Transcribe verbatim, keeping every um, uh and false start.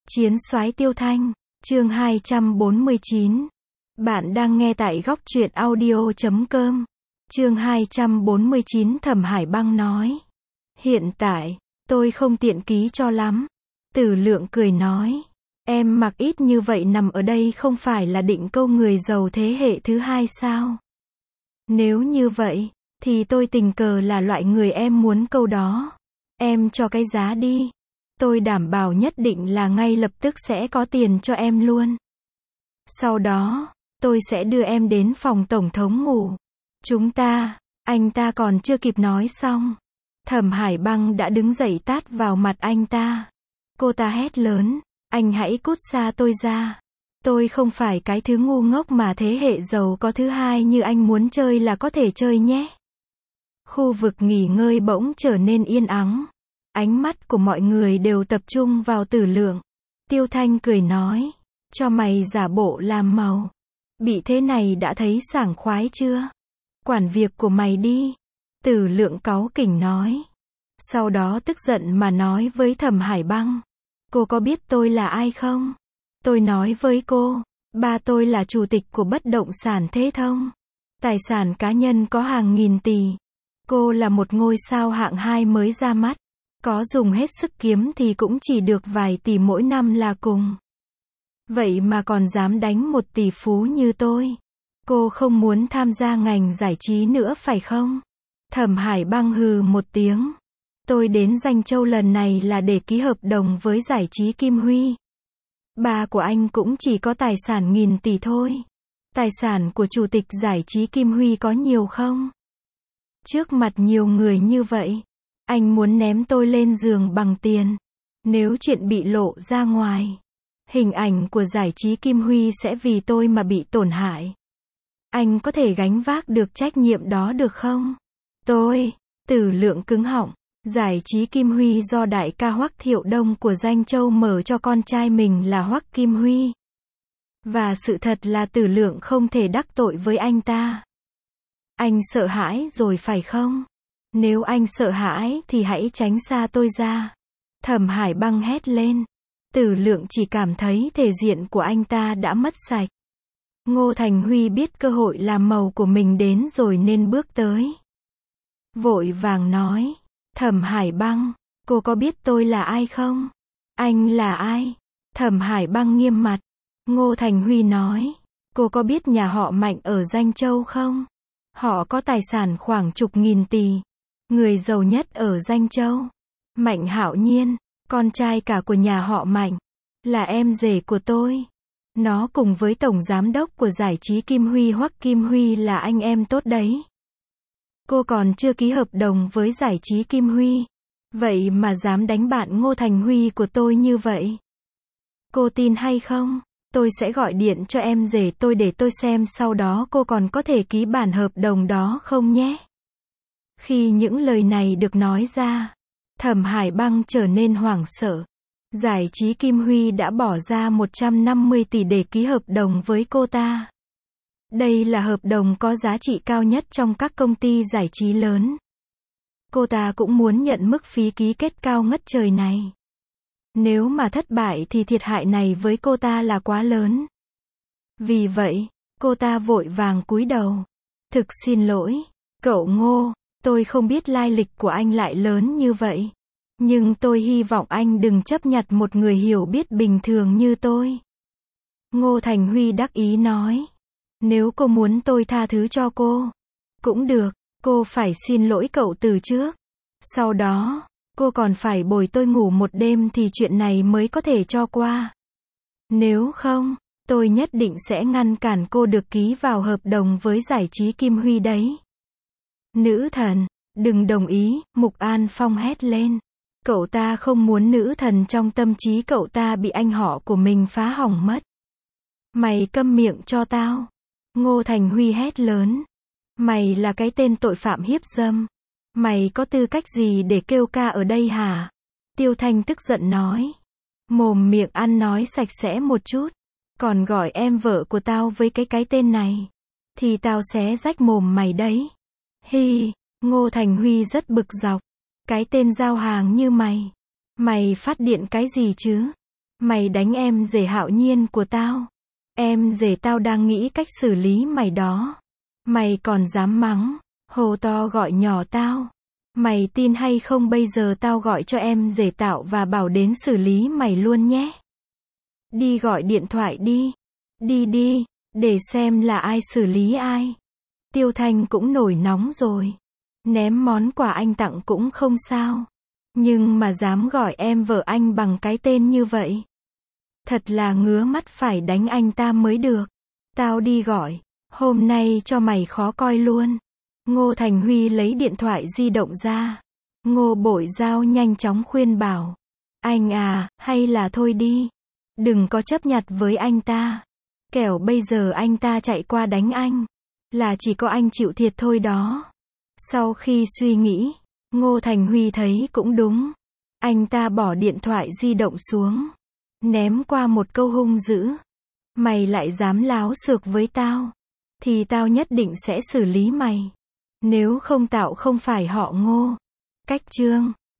Chiến soái Tiêu Thanh, chương hai trăm bốn mươi chín. Bạn đang nghe tại góc truyện audio chấm com. Chương hai trăm bốn mươi chín. Thẩm Hải Băng nói. Hiện tại, tôi không tiện ký cho lắm. Tử Lượng cười nói. Em mặc ít như vậy nằm ở đây không phải là định câu người giàu thế hệ thứ hai sao? Nếu như vậy, thì tôi tình cờ là loại người em muốn câu đó. Em cho cái giá đi. Tôi đảm bảo nhất định là ngay lập tức sẽ có tiền cho em luôn. Sau đó, tôi sẽ đưa em đến phòng tổng thống ngủ. Chúng ta, anh ta còn chưa kịp nói xong. Thẩm Hải Băng đã đứng dậy tát vào mặt anh ta. Cô ta hét lớn, anh hãy cút xa tôi ra. Tôi không phải cái thứ ngu ngốc mà thế hệ giàu có thứ hai như anh muốn chơi là có thể chơi nhé. Khu vực nghỉ ngơi bỗng trở nên yên ắng. Ánh mắt của mọi người đều tập trung vào Tử Lượng. Tiêu Thanh cười nói, cho mày giả bộ làm màu. Bị thế này đã thấy sảng khoái chưa? Quản việc của mày đi. Tử Lượng cáu kỉnh nói. Sau đó tức giận mà nói với Thẩm Hải Băng. Cô có biết tôi là ai không? Tôi nói với cô, ba tôi là chủ tịch của bất động sản Thế Thông. Tài sản cá nhân có hàng nghìn tỷ. Cô là một ngôi sao hạng hai mới ra mắt. Có dùng hết sức kiếm thì cũng chỉ được vài tỷ mỗi năm là cùng. Vậy mà còn dám đánh một tỷ phú như tôi. Cô không muốn tham gia ngành giải trí nữa phải không? Thẩm Hải Băng hừ một tiếng. Tôi đến Danh Châu lần này là để ký hợp đồng với giải trí Kim Huy. Ba của anh cũng chỉ có tài sản nghìn tỷ thôi. Tài sản của chủ tịch giải trí Kim Huy có nhiều không? Trước mặt nhiều người như vậy, anh muốn ném tôi lên giường bằng tiền. Nếu chuyện bị lộ ra ngoài, hình ảnh của giải trí Kim Huy sẽ vì tôi mà bị tổn hại. Anh có thể gánh vác được trách nhiệm đó được không? Tôi, Tử Lượng cứng họng. Giải trí Kim Huy do đại ca Hoắc Thiệu Đông của Danh Châu mở cho con trai mình là Hoắc Kim Huy. Và sự thật là Tử Lượng không thể đắc tội với anh ta. Anh sợ hãi rồi phải không? Nếu anh sợ hãi thì hãy tránh xa tôi ra. Thẩm Hải Băng hét lên. Tử Lượng chỉ cảm thấy thể diện của anh ta đã mất sạch. Ngô Thành Huy biết cơ hội làm màu của mình đến rồi nên bước tới. Vội vàng nói. Thẩm Hải Băng, cô có biết tôi là ai không? Anh là ai? Thẩm Hải Băng nghiêm mặt. Ngô Thành Huy nói. Cô có biết nhà họ Mạnh ở Danh Châu không? Họ có tài sản khoảng chục nghìn tỷ. Người giàu nhất ở Danh Châu. Mạnh Hạo Nhiên, con trai cả của nhà họ Mạnh. Là em rể của tôi. Nó cùng với tổng giám đốc của giải trí Kim Huy Hoắc Kim Huy là anh em tốt đấy. Cô còn chưa ký hợp đồng với giải trí Kim Huy. Vậy mà dám đánh bạn Ngô Thành Huy của tôi như vậy. Cô tin hay không? Tôi sẽ gọi điện cho em rể tôi để tôi xem sau đó cô còn có thể ký bản hợp đồng đó không nhé. Khi những lời này được nói ra, Thẩm Hải Băng trở nên hoảng sợ. Giải trí Kim Huy đã bỏ ra một trăm năm mươi tỷ để ký hợp đồng với cô ta. Đây là hợp đồng có giá trị cao nhất trong các công ty giải trí lớn. Cô ta cũng muốn nhận mức phí ký kết cao ngất trời này. Nếu mà thất bại thì thiệt hại này với cô ta là quá lớn. Vì vậy, cô ta vội vàng cúi đầu. Thực xin lỗi, cậu Ngô, tôi không biết lai lịch của anh lại lớn như vậy. Nhưng tôi hy vọng anh đừng chấp nhận một người hiểu biết bình thường như tôi. Ngô Thành Huy đắc ý nói. Nếu cô muốn tôi tha thứ cho cô, cũng được, cô phải xin lỗi cậu từ trước. Sau đó, cô còn phải bồi tôi ngủ một đêm thì chuyện này mới có thể cho qua. Nếu không, tôi nhất định sẽ ngăn cản cô được ký vào hợp đồng với giải trí Kim Huy đấy. Nữ thần, đừng đồng ý, Mục An Phong hét lên. Cậu ta không muốn nữ thần trong tâm trí cậu ta bị anh họ của mình phá hỏng mất. Mày câm miệng cho tao. Ngô Thành Huy hét lớn. Mày là cái tên tội phạm hiếp dâm. Mày có tư cách gì để kêu ca ở đây hả? Tiêu Thanh tức giận nói. Mồm miệng ăn nói sạch sẽ một chút. Còn gọi em vợ của tao với cái cái tên này. Thì tao xé rách mồm mày đấy. Hi, Ngô Thành Huy rất bực dọc. Cái tên giao hàng như mày. Mày phát điện cái gì chứ? Mày đánh em rể Hạo Nhiên của tao. Em rể tao đang nghĩ cách xử lý mày đó. Mày còn dám mắng, hô to gọi nhỏ tao. Mày tin hay không bây giờ tao gọi cho em rể tao và bảo đến xử lý mày luôn nhé. Đi gọi điện thoại đi. Đi đi, để xem là ai xử lý ai. Tiêu Thanh cũng nổi nóng rồi. Ném món quà anh tặng cũng không sao. Nhưng mà dám gọi em vợ anh bằng cái tên như vậy. Thật là ngứa mắt, phải đánh anh ta mới được. Tao đi gọi. Hôm nay cho mày khó coi luôn. Ngô Thành Huy lấy điện thoại di động ra. Ngô Bội Giao nhanh chóng khuyên bảo. Anh à, hay là thôi đi. Đừng có chấp nhặt với anh ta. Kẻo bây giờ anh ta chạy qua đánh anh. Là chỉ có anh chịu thiệt thôi đó. Sau khi suy nghĩ, Ngô Thành Huy thấy cũng đúng. Anh ta bỏ điện thoại di động xuống. Ném qua một câu hung dữ. Mày lại dám láo xược với tao. Thì tao nhất định sẽ xử lý mày. Nếu không tao không phải họ Ngô. Cách chương